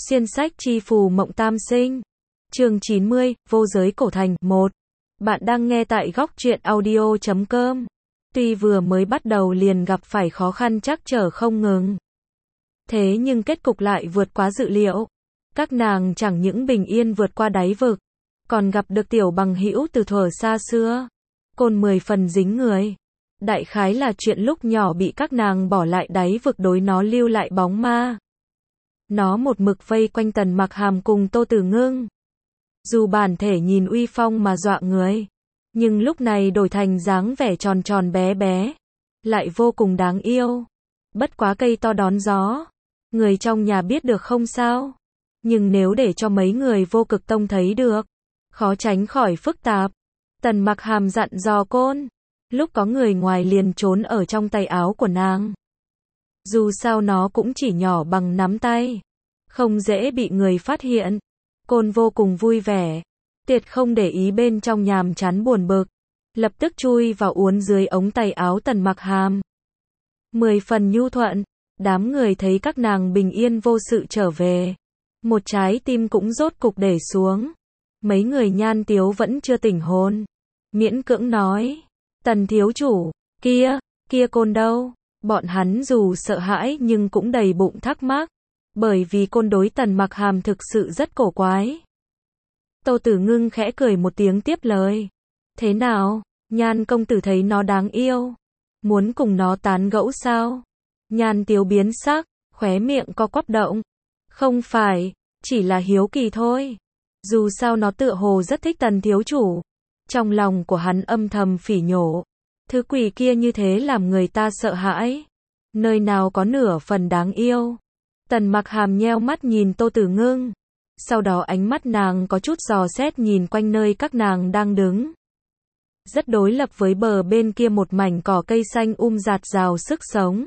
Xuyên sách chi phù mộng tam sinh. Chương 90, vô giới cổ thành 1. Bạn đang nghe tại góc truyện audio.com. Tuy vừa mới bắt đầu liền gặp phải khó khăn trắc trở không ngừng. Thế nhưng kết cục lại vượt quá dự liệu. Các nàng chẳng những bình yên vượt qua đáy vực, còn gặp được tiểu bằng hữu từ thuở xa xưa. Côn 10 phần dính người. Đại khái là chuyện lúc nhỏ bị các nàng bỏ lại đáy vực đối nó lưu lại bóng ma. Nó một mực vây quanh Tần Mặc Hàm cùng Tô Tử Ngưng. Dù bản thể nhìn uy phong mà dọa người, nhưng lúc này đổi thành dáng vẻ tròn tròn bé bé, lại vô cùng đáng yêu. Bất quá cây to đón gió, người trong nhà biết được không sao, nhưng nếu để cho mấy người vô cực tông thấy được, khó tránh khỏi phức tạp. Tần Mặc Hàm dặn dò Côn, lúc có người ngoài liền trốn ở trong tay áo của nàng. Dù sao nó cũng chỉ nhỏ bằng nắm tay, không dễ bị người phát hiện. Côn vô cùng vui vẻ, tuyệt không để ý bên trong nhàm chán buồn bực, lập tức chui vào uốn dưới ống tay áo Tần Mặc Hàm. 10 phần nhu thuận, đám người thấy các nàng bình yên vô sự trở về, một trái tim cũng rốt cục để xuống. Mấy người Nhan Tiếu vẫn chưa tỉnh hồn, miễn cưỡng nói, Tần thiếu chủ, kia Côn đâu? Bọn hắn dù sợ hãi nhưng cũng đầy bụng thắc mắc, bởi vì Côn đối Tần Mặc Hàm thực sự rất cổ quái. Tô Tử Ngưng khẽ cười một tiếng tiếp lời, thế nào, Nhan công tử thấy nó đáng yêu, muốn cùng nó tán gẫu sao? Nhan Tiếu biến sắc, khóe miệng co quắp động, không phải, chỉ là hiếu kỳ thôi. Dù sao nó tựa hồ rất thích Tần thiếu chủ. Trong lòng của hắn âm thầm phỉ nhổ, thứ quỷ kia như thế làm người ta sợ hãi, nơi nào có nửa phần đáng yêu. Tần Mặc Hàm nheo mắt nhìn Tô Tử Ngưng, sau đó ánh mắt nàng có chút dò xét nhìn quanh nơi các nàng đang đứng. Rất đối lập với bờ bên kia một mảnh cỏ cây xanh rạt rào sức sống.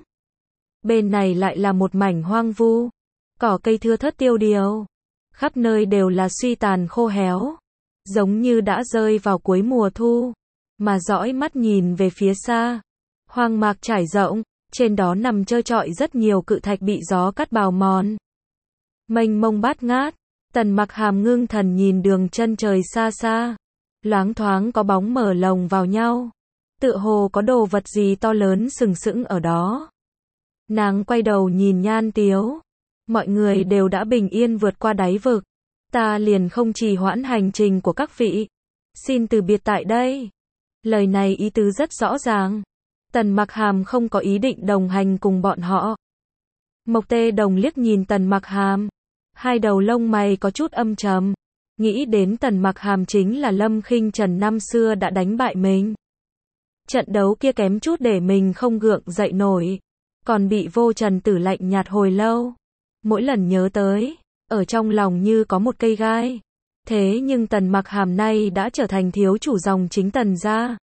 Bên này lại là một mảnh hoang vu, cỏ cây thưa thớt tiêu điều, khắp nơi đều là suy tàn khô héo, giống như đã rơi vào cuối mùa thu. Mà dõi mắt nhìn về phía xa, hoang mạc trải rộng, trên đó nằm trơ trọi rất nhiều cự thạch bị gió cắt bào mòn. Mênh mông bát ngát, Tần Mặc Hàm ngưng thần nhìn đường chân trời xa xa, loáng thoáng có bóng mờ lồng vào nhau, tựa hồ có đồ vật gì to lớn sừng sững ở đó. Nàng quay đầu nhìn Nhan Tiếu, mọi người đều đã bình yên vượt qua đáy vực, ta liền không trì hoãn hành trình của các vị, xin từ biệt tại đây. Lời này ý tứ rất rõ ràng. Tần Mặc Hàm không có ý định đồng hành cùng bọn họ. Mộc Tê Đồng liếc nhìn Tần Mặc Hàm, hai đầu lông mày có chút âm trầm, nghĩ đến Tần Mặc Hàm chính là Lâm Khinh Trần năm xưa đã đánh bại mình. Trận đấu kia kém chút để mình không gượng dậy nổi, còn bị Vô Trần Tử lạnh nhạt hồi lâu. Mỗi lần nhớ tới, ở trong lòng như có một cây gai. Thế nhưng Tần Mặc Hàm nay đã trở thành thiếu chủ dòng chính Tần gia.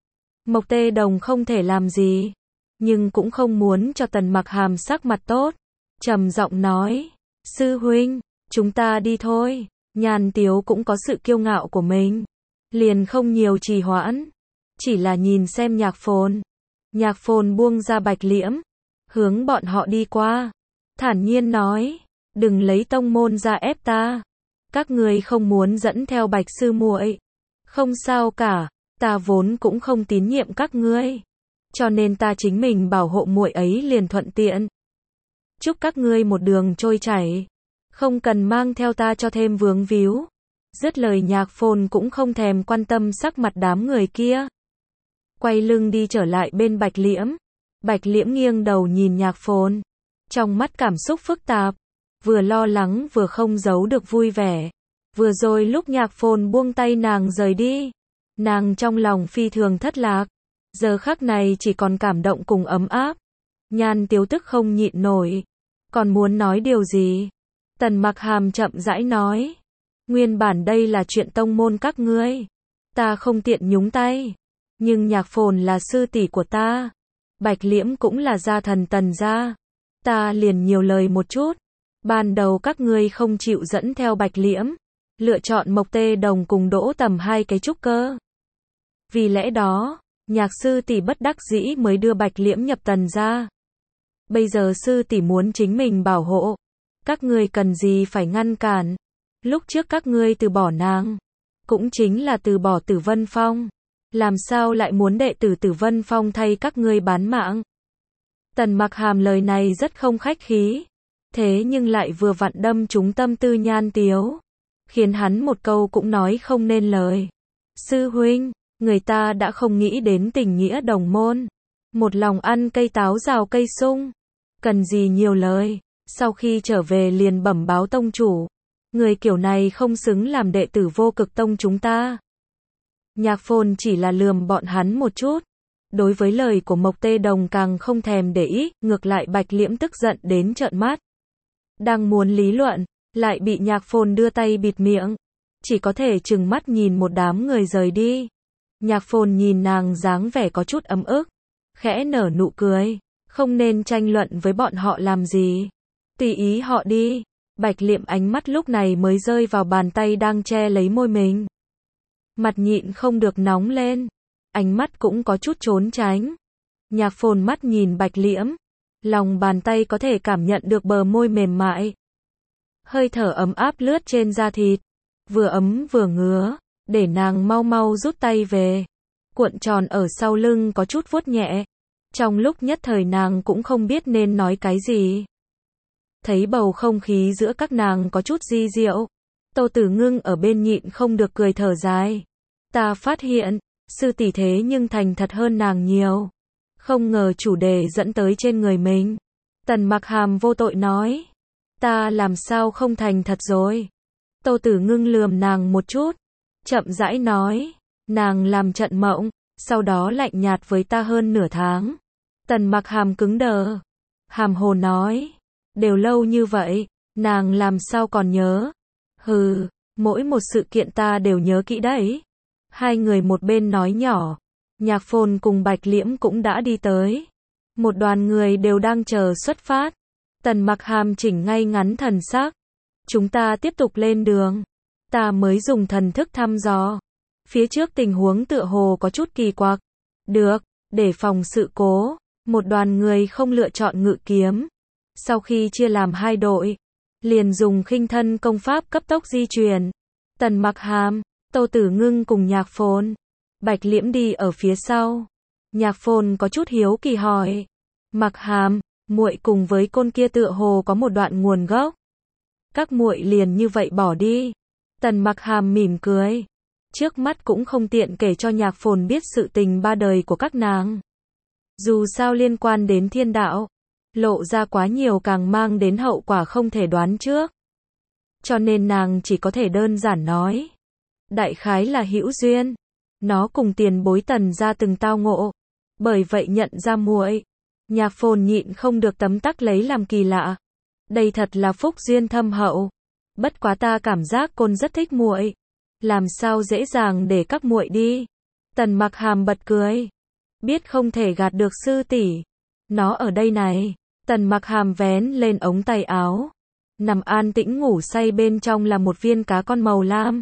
Mộc Tê Đồng không thể làm gì, nhưng cũng không muốn cho Tần Mặc Hàm sắc mặt tốt, trầm giọng nói, sư huynh, chúng ta đi thôi. Nhan Tiếu cũng có sự kiêu ngạo của mình, liền không nhiều trì hoãn, chỉ là nhìn xem Nhạc Phồn. Nhạc Phồn buông ra Bạch Liễm, hướng bọn họ đi qua, thản nhiên nói, đừng lấy tông môn ra ép ta. Các người không muốn dẫn theo Bạch sư muội, không sao cả, ta vốn cũng không tín nhiệm các ngươi, cho nên ta chính mình bảo hộ muội ấy liền thuận tiện. Chúc các ngươi một đường trôi chảy, không cần mang theo ta cho thêm vướng víu. Dứt lời Nhạc Phồn cũng không thèm quan tâm sắc mặt đám người kia, quay lưng đi trở lại bên Bạch Liễm. Bạch Liễm nghiêng đầu nhìn Nhạc Phồn, trong mắt cảm xúc phức tạp, vừa lo lắng vừa không giấu được vui vẻ. Vừa rồi lúc Nhạc Phồn buông tay nàng rời đi, nàng trong lòng phi thường thất lạc, giờ khắc này chỉ còn cảm động cùng ấm áp. Nhan Tiếu tức không nhịn nổi, còn muốn nói điều gì. Tần Mặc Hàm chậm rãi nói, nguyên bản đây là chuyện tông môn các ngươi, ta không tiện nhúng tay, nhưng Nhạc Phồn là sư tỷ của ta, Bạch Liễm cũng là gia thần Tần gia, ta liền nhiều lời một chút. Ban đầu các ngươi không chịu dẫn theo Bạch Liễm, lựa chọn Mộc Tê Đồng cùng Đỗ Tầm hai cái trúc cơ. Vì lẽ đó, Nhạc sư tỷ bất đắc dĩ mới đưa Bạch Liễm nhập Tần gia. Bây giờ sư tỷ muốn chính mình bảo hộ, Các ngươi cần gì phải ngăn cản? Lúc trước các ngươi từ bỏ nàng, cũng chính là từ bỏ Tử Vân Phong. Làm sao lại muốn đệ tử Tử Vân Phong thay các ngươi bán mạng? Tần Mặc Hàm lời này rất không khách khí, thế nhưng lại vừa vặn đâm trúng tâm tư Nhan Tiếu, khiến hắn một câu cũng nói không nên lời. Sư huynh, người ta đã không nghĩ đến tình nghĩa đồng môn, một lòng ăn cây táo rào cây sung, cần gì nhiều lời. Sau khi trở về liền bẩm báo tông chủ, người kiểu này không xứng làm đệ tử Vô Cực Tông chúng ta. Nhạc Phồn chỉ là lườm bọn hắn một chút, đối với lời của Mộc Tê Đồng càng không thèm để ý, ngược lại Bạch Liễm tức giận đến trợn mắt. Đang muốn lý luận, lại bị Nhạc Phồn đưa tay bịt miệng, chỉ có thể trừng mắt nhìn một đám người rời đi. Nhạc Phồn nhìn nàng dáng vẻ có chút ấm ức, khẽ nở nụ cười, không nên tranh luận với bọn họ làm gì, tùy ý họ đi. Bạch Liễm ánh mắt lúc này mới rơi vào bàn tay đang che lấy môi mình. Mặt nhịn không được nóng lên, ánh mắt cũng có chút trốn tránh. Nhạc Phồn mắt nhìn Bạch Liễm, lòng bàn tay có thể cảm nhận được bờ môi mềm mại. Hơi thở ấm áp lướt trên da thịt, vừa ấm vừa ngứa, để nàng mau mau rút tay về. Cuộn tròn ở sau lưng có chút vuốt nhẹ. Trong lúc nhất thời nàng cũng không biết nên nói cái gì. Thấy bầu không khí giữa các nàng có chút di diệu, Tô Tử Ngưng ở bên nhịn không được cười thở dài. Ta phát hiện, sư tỷ thế nhưng thành thật hơn nàng nhiều. Không ngờ chủ đề dẫn tới trên người mình. Tần Mặc Hàm vô tội nói. Ta làm sao không thành thật rồi? Tô Tử Ngưng lườm nàng một chút, chậm rãi nói. Nàng làm trận mộng, sau đó lạnh nhạt với ta hơn nửa tháng. Tần Mặc Hàm cứng đờ, hàm hồ nói. Đều lâu như vậy, nàng làm sao còn nhớ? Hừ, mỗi một sự kiện ta đều nhớ kỹ đấy. Hai người một bên nói nhỏ, Nhạc Phồn cùng Bạch Liễm cũng đã đi tới. Một đoàn người đều đang chờ xuất phát. Tần Mặc Hàm chỉnh ngay ngắn thần sắc. Chúng ta tiếp tục lên đường. Ta mới dùng thần thức thăm dò. Phía trước tình huống tựa hồ có chút kỳ quặc. Được, để phòng sự cố, một đoàn người không lựa chọn ngự kiếm. Sau khi chia làm hai đội, liền dùng khinh thân công pháp cấp tốc di chuyển. Tần Mặc Hàm, Tô Tử Ngưng cùng Nhạc Phồn, Bạch Liễm đi ở phía sau. Nhạc Phồn có chút hiếu kỳ hỏi, Mặc Hàm, muội cùng với côn kia tựa hồ có một đoạn nguồn gốc. Các muội liền như vậy bỏ đi? Tần Mặc Hàm mỉm cười, trước mắt cũng không tiện kể cho Nhạc Phồn biết sự tình ba đời của các nàng. Dù sao liên quan đến thiên đạo, lộ ra quá nhiều càng mang đến hậu quả không thể đoán trước. Cho nên nàng chỉ có thể đơn giản nói. Đại khái là hữu duyên. Nó cùng tiền bối Tần gia từng tao ngộ. Bởi vậy nhận ra muội. Nhạc Phồn nhịn không được tấm tắc lấy làm kỳ lạ. Đây thật là phúc duyên thâm hậu. Bất quá ta cảm giác côn rất thích muội. Làm sao dễ dàng để các muội đi. Tần Mặc Hàm bật cười. Biết không thể gạt được sư tỷ. Nó ở đây này. Tần Mặc Hàm vén lên ống tay áo. Nằm an tĩnh ngủ say bên trong là một viên cá con màu lam.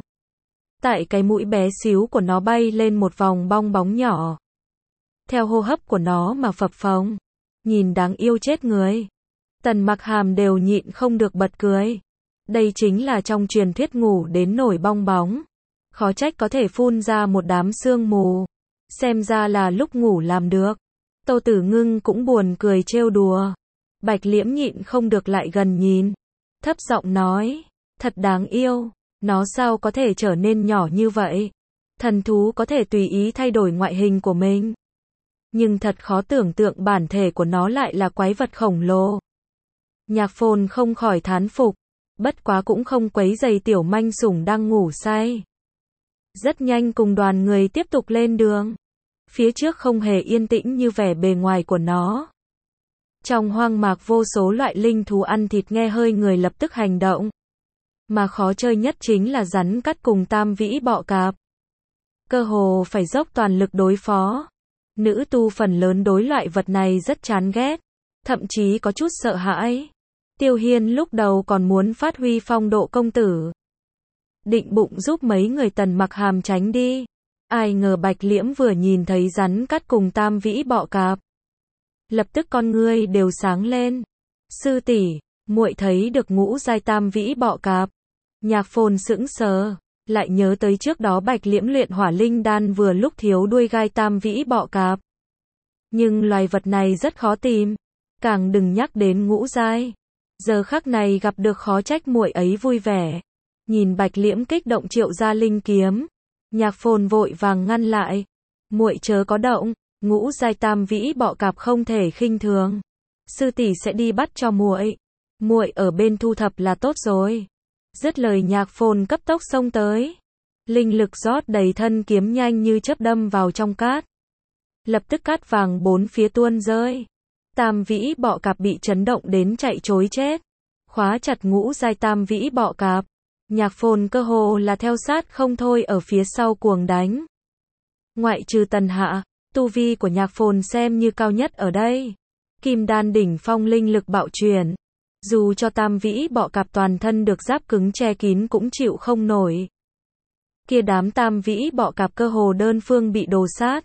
Tại cái mũi bé xíu của nó bay lên một vòng bong bóng nhỏ. Theo hô hấp của nó mà phập phồng. Nhìn đáng yêu chết người. Tần Mặc Hàm đều nhịn không được bật cười. Đây chính là trong truyền thuyết ngủ đến nổi bong bóng. Khó trách có thể phun ra một đám sương mù. Xem ra là lúc ngủ làm được. Tô Tử Ngưng cũng buồn cười trêu đùa. Bạch Liễm nhịn không được lại gần nhìn. Thấp giọng nói. Thật đáng yêu. Nó sao có thể trở nên nhỏ như vậy? Thần thú có thể tùy ý thay đổi ngoại hình của mình. Nhưng thật khó tưởng tượng bản thể của nó lại là quái vật khổng lồ. Nhạc Phồn không khỏi thán phục. Bất quá cũng không quấy rầy tiểu manh sủng đang ngủ say. Rất nhanh cùng đoàn người tiếp tục lên đường. Phía trước không hề yên tĩnh như vẻ bề ngoài của nó. Trong hoang mạc vô số loại linh thú ăn thịt nghe hơi người lập tức hành động. Mà khó chơi nhất chính là rắn cắt cùng tam vĩ bọ cạp. Cơ hồ phải dốc toàn lực đối phó. Nữ tu phần lớn đối loại vật này rất chán ghét. Thậm chí có chút sợ hãi. Tiêu Hiên lúc đầu còn muốn phát huy phong độ công tử. Định bụng giúp mấy người Tần Mặc Hàm tránh đi. Ai ngờ Bạch Liễm vừa nhìn thấy rắn cắt cùng tam vĩ bọ cạp. Lập tức con ngươi đều sáng lên. Sư tỷ, muội thấy được ngũ giai tam vĩ bọ cạp. Nhạc Phồn sững sờ, lại nhớ tới trước đó Bạch Liễm luyện hỏa linh đan vừa lúc thiếu đuôi gai tam vĩ bọ cạp. Nhưng loài vật này rất khó tìm, càng đừng nhắc đến ngũ giai. Giờ khắc này gặp được khó trách muội ấy vui vẻ. Nhìn Bạch Liễm kích động triệu ra linh kiếm, Nhạc Phồn vội vàng ngăn lại. Muội chớ có động, ngũ giai tam vĩ bọ cạp không thể khinh thường. Sư tỷ sẽ đi bắt cho muội. Muội ở bên thu thập là tốt rồi. Dứt lời Nhạc Phồn cấp tốc xông tới. Linh lực rót đầy thân kiếm nhanh như chớp đâm vào trong cát. Lập tức cát vàng bốn phía tuôn rơi. Tam vĩ bọ cạp bị chấn động đến chạy trối chết. Khóa chặt ngũ giai tam vĩ bọ cạp. Nhạc Phồn cơ hồ là theo sát không thôi ở phía sau cuồng đánh. Ngoại trừ Tần Hạ, tu vi của Nhạc Phồn xem như cao nhất ở đây. Kim đan đỉnh phong linh lực bạo chuyển. Dù cho tam vĩ bọ cạp toàn thân được giáp cứng che kín cũng chịu không nổi. Kia đám tam vĩ bọ cạp cơ hồ đơn phương bị đồ sát.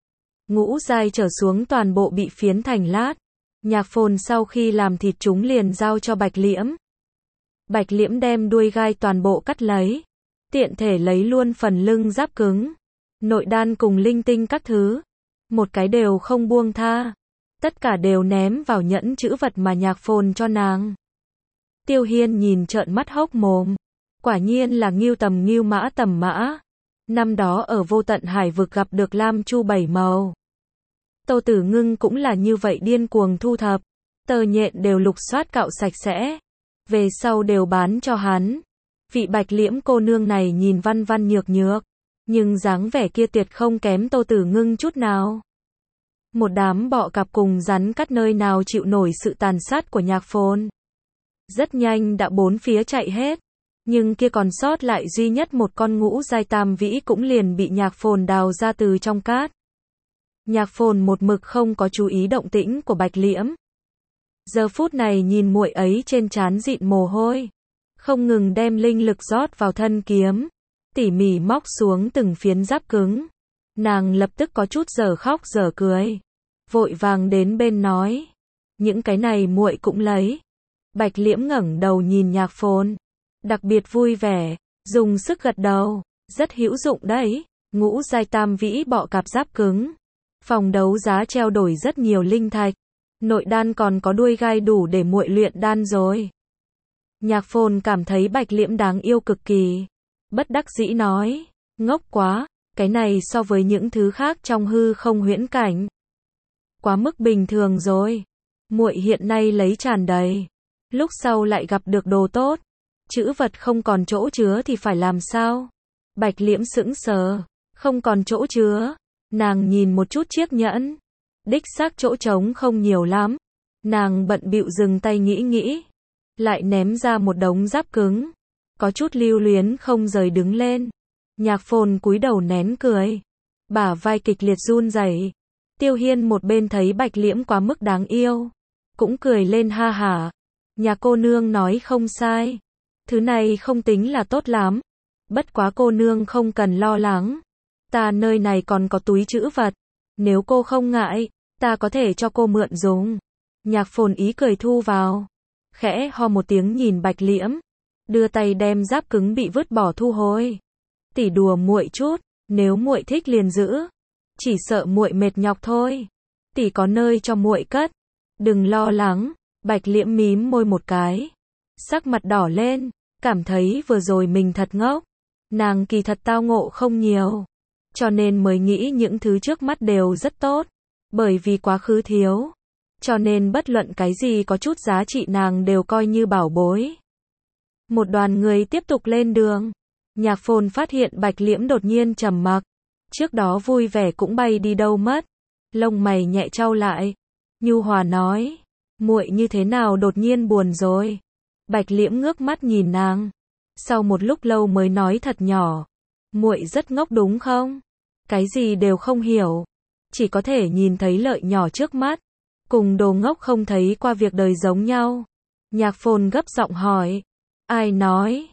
Ngũ giai trở xuống toàn bộ bị phiến thành lát. Nhạc Phồn sau khi làm thịt chúng liền giao cho Bạch Liễm. Bạch Liễm đem đuôi gai toàn bộ cắt lấy. Tiện thể lấy luôn phần lưng giáp cứng. Nội đan cùng linh tinh các thứ. Một cái đều không buông tha. Tất cả đều ném vào nhẫn chữ vật mà Nhạc Phồn cho nàng. Tiêu Hiên nhìn trợn mắt hốc mồm. Quả nhiên là ngưu tầm ngưu mã tầm mã. Năm đó ở vô tận hải vực gặp được lam chu bảy màu. Tô Tử Ngưng cũng là như vậy điên cuồng thu thập. Tơ nhện đều lục soát cạo sạch sẽ. Về sau đều bán cho hắn. Vị Bạch Liễm cô nương này nhìn văn văn nhược nhược. Nhưng dáng vẻ kia tuyệt không kém Tô Tử Ngưng chút nào. Một đám bọ cạp cùng rắn cắt nơi nào chịu nổi sự tàn sát của Nhạc Phồn. Rất nhanh đã bốn phía chạy hết. Nhưng kia còn sót lại duy nhất một con ngũ giai tam vĩ cũng liền bị Nhạc Phồn đào ra từ trong cát. Nhạc Phồn một mực không có chú ý động tĩnh của Bạch Liễm. Giờ phút này nhìn muội ấy trên trán dịn mồ hôi. Không ngừng đem linh lực rót vào thân kiếm. Tỉ mỉ móc xuống từng phiến giáp cứng. Nàng lập tức có chút dở khóc dở cười. Vội vàng đến bên nói. Những cái này muội cũng lấy. Bạch Liễm ngẩng đầu nhìn Nhạc Phồn. Đặc biệt vui vẻ. Dùng sức gật đầu. Rất hữu dụng đấy. Ngũ giai tam vĩ bọ cạp giáp cứng. Phòng đấu giá treo đổi rất nhiều linh thạch. Nội đan còn có đuôi gai đủ để muội luyện đan rồi. Nhạc Phồn cảm thấy Bạch Liễm đáng yêu cực kỳ. Bất đắc dĩ nói. Ngốc quá. Cái này so với những thứ khác trong hư không huyễn cảnh. Quá mức bình thường rồi. Muội hiện nay lấy tràn đầy. Lúc sau lại gặp được đồ tốt. Chữ vật không còn chỗ chứa thì phải làm sao? Bạch Liễm sững sờ. Không còn chỗ chứa. Nàng nhìn một chút chiếc nhẫn. Đích xác chỗ trống không nhiều lắm. Nàng bận bịu dừng tay nghĩ. Lại ném ra một đống giáp cứng. Có chút lưu luyến không rời đứng lên. Nhạc Phồn cúi đầu nén cười. Bả vai kịch liệt run rẩy. Tiêu Hiên một bên thấy Bạch Liễm quá mức đáng yêu. Cũng cười lên ha hả. Nhà cô nương nói không sai. Thứ này không tính là tốt lắm. Bất quá cô nương không cần lo lắng. Ta nơi này còn có túi trữ vật. Nếu cô không ngại, ta có thể cho cô mượn dùng. Nhạc Phồn ý cười thu vào. Khẽ ho một tiếng nhìn Bạch Liễm. Đưa tay đem giáp cứng bị vứt bỏ thu hồi. Tỉ đùa muội chút, nếu muội thích liền giữ. Chỉ sợ muội mệt nhọc thôi. Tỉ có nơi cho muội cất. Đừng lo lắng. Bạch Liễm mím môi một cái. Sắc mặt đỏ lên. Cảm thấy vừa rồi mình thật ngốc. Nàng kỳ thật tao ngộ không nhiều. Cho nên mới nghĩ những thứ trước mắt đều rất tốt. Bởi vì quá khứ thiếu. Cho nên bất luận cái gì có chút giá trị nàng đều coi như bảo bối. Một đoàn người tiếp tục lên đường. Nhạc Phồn phát hiện Bạch Liễm đột nhiên trầm mặc. Trước đó vui vẻ cũng bay đi đâu mất. Lông mày nhẹ chau lại. Nhu hòa nói. Muội như thế nào đột nhiên buồn rồi. Bạch Liễm ngước mắt nhìn nàng. Sau một lúc lâu mới nói thật nhỏ. Muội rất ngốc đúng không? Cái gì đều không hiểu. Chỉ có thể nhìn thấy lợi nhỏ trước mắt. Cùng đồ ngốc không thấy qua việc đời giống nhau. Nhạc Phồn gấp giọng hỏi. Ai nói?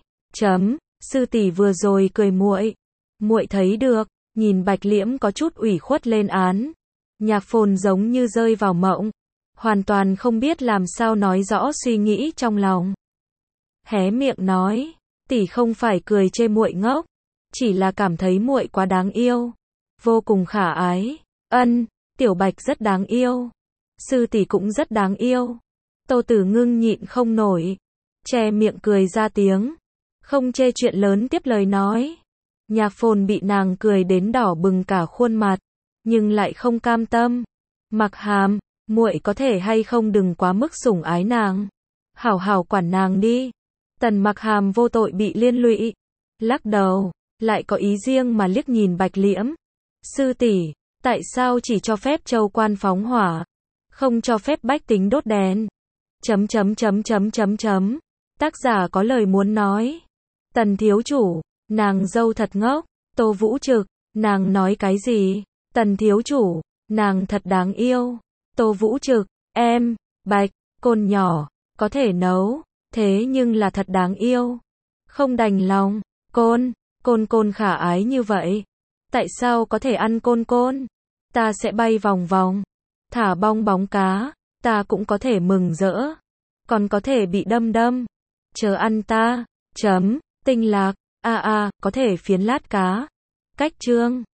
Sư tỷ vừa rồi cười muội. Muội thấy được. Nhìn Bạch Liễm có chút ủy khuất lên án. Nhạc Phồn giống như rơi vào mộng. hoàn toàn không biết làm sao nói rõ suy nghĩ trong lòng. Hé miệng nói, tỷ không phải cười chê muội ngốc, chỉ là cảm thấy muội quá đáng yêu, vô cùng khả ái. Ân, Tiểu Bạch rất đáng yêu, sư tỷ cũng rất đáng yêu. Tô Tử Ngưng nhịn không nổi, che miệng cười ra tiếng, không chê chuyện lớn tiếp lời nói. Nhạc Phồn bị nàng cười đến đỏ bừng cả khuôn mặt, nhưng lại không cam tâm. Mặc Hàm, muội có thể hay không đừng quá mức sủng ái nàng, hảo hảo quản nàng đi. Tần Mặc Hàm vô tội bị liên lụy, lắc đầu, lại có ý riêng mà liếc nhìn Bạch Liễm. Sư tỷ, tại sao chỉ cho phép châu quan phóng hỏa, không cho phép bách tính đốt đèn? Tác giả có lời muốn nói. Tần thiếu chủ, nàng dâu thật ngốc. Tô Vũ Trực, nàng nói cái gì? Tần thiếu chủ, nàng thật đáng yêu. Tô Vũ Trực, em, Bạch, côn nhỏ, có thể nấu, thế nhưng là thật đáng yêu. Không đành lòng, côn khả ái như vậy. Tại sao có thể ăn côn? Ta sẽ bay vòng vòng, thả bong bóng cá, ta cũng có thể mừng rỡ. Còn có thể bị đâm, chờ ăn ta. Tinh Lạc, có thể phiến lát cá. Cách chương